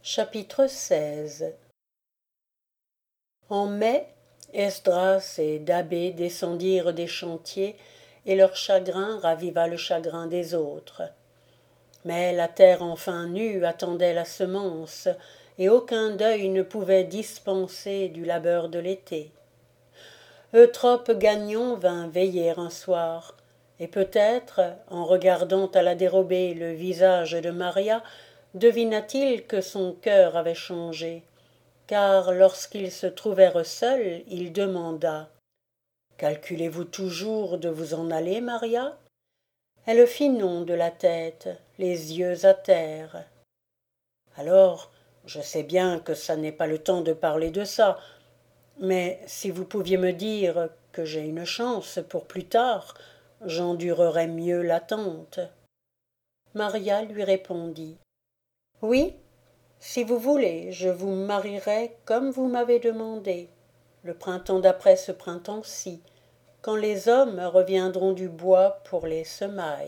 Chapitre 16. En mai, Esdras et Dhabé descendirent des chantiers, et leur chagrin raviva le chagrin des autres. Mais la terre enfin nue attendait la semence, et aucun deuil ne pouvait dispenser du labeur de l'été. Eutrope Gagnon vint veiller un soir, et peut-être, en regardant à la dérobée le visage de Maria, devina-t-il que son cœur avait changé, car lorsqu'ils se trouvèrent seuls, il demanda « Calculez-vous toujours de vous en aller, Maria ?» Elle fit non de la tête, les yeux à terre. « Alors, je sais bien que ça n'est pas le temps de parler de ça, mais si vous pouviez me dire que j'ai une chance pour plus tard, j'endurerais mieux l'attente. » Maria lui répondit « Oui, si vous voulez, je vous marierai comme vous m'avez demandé, le printemps d'après ce printemps-ci, quand les hommes reviendront du bois pour les semailles. »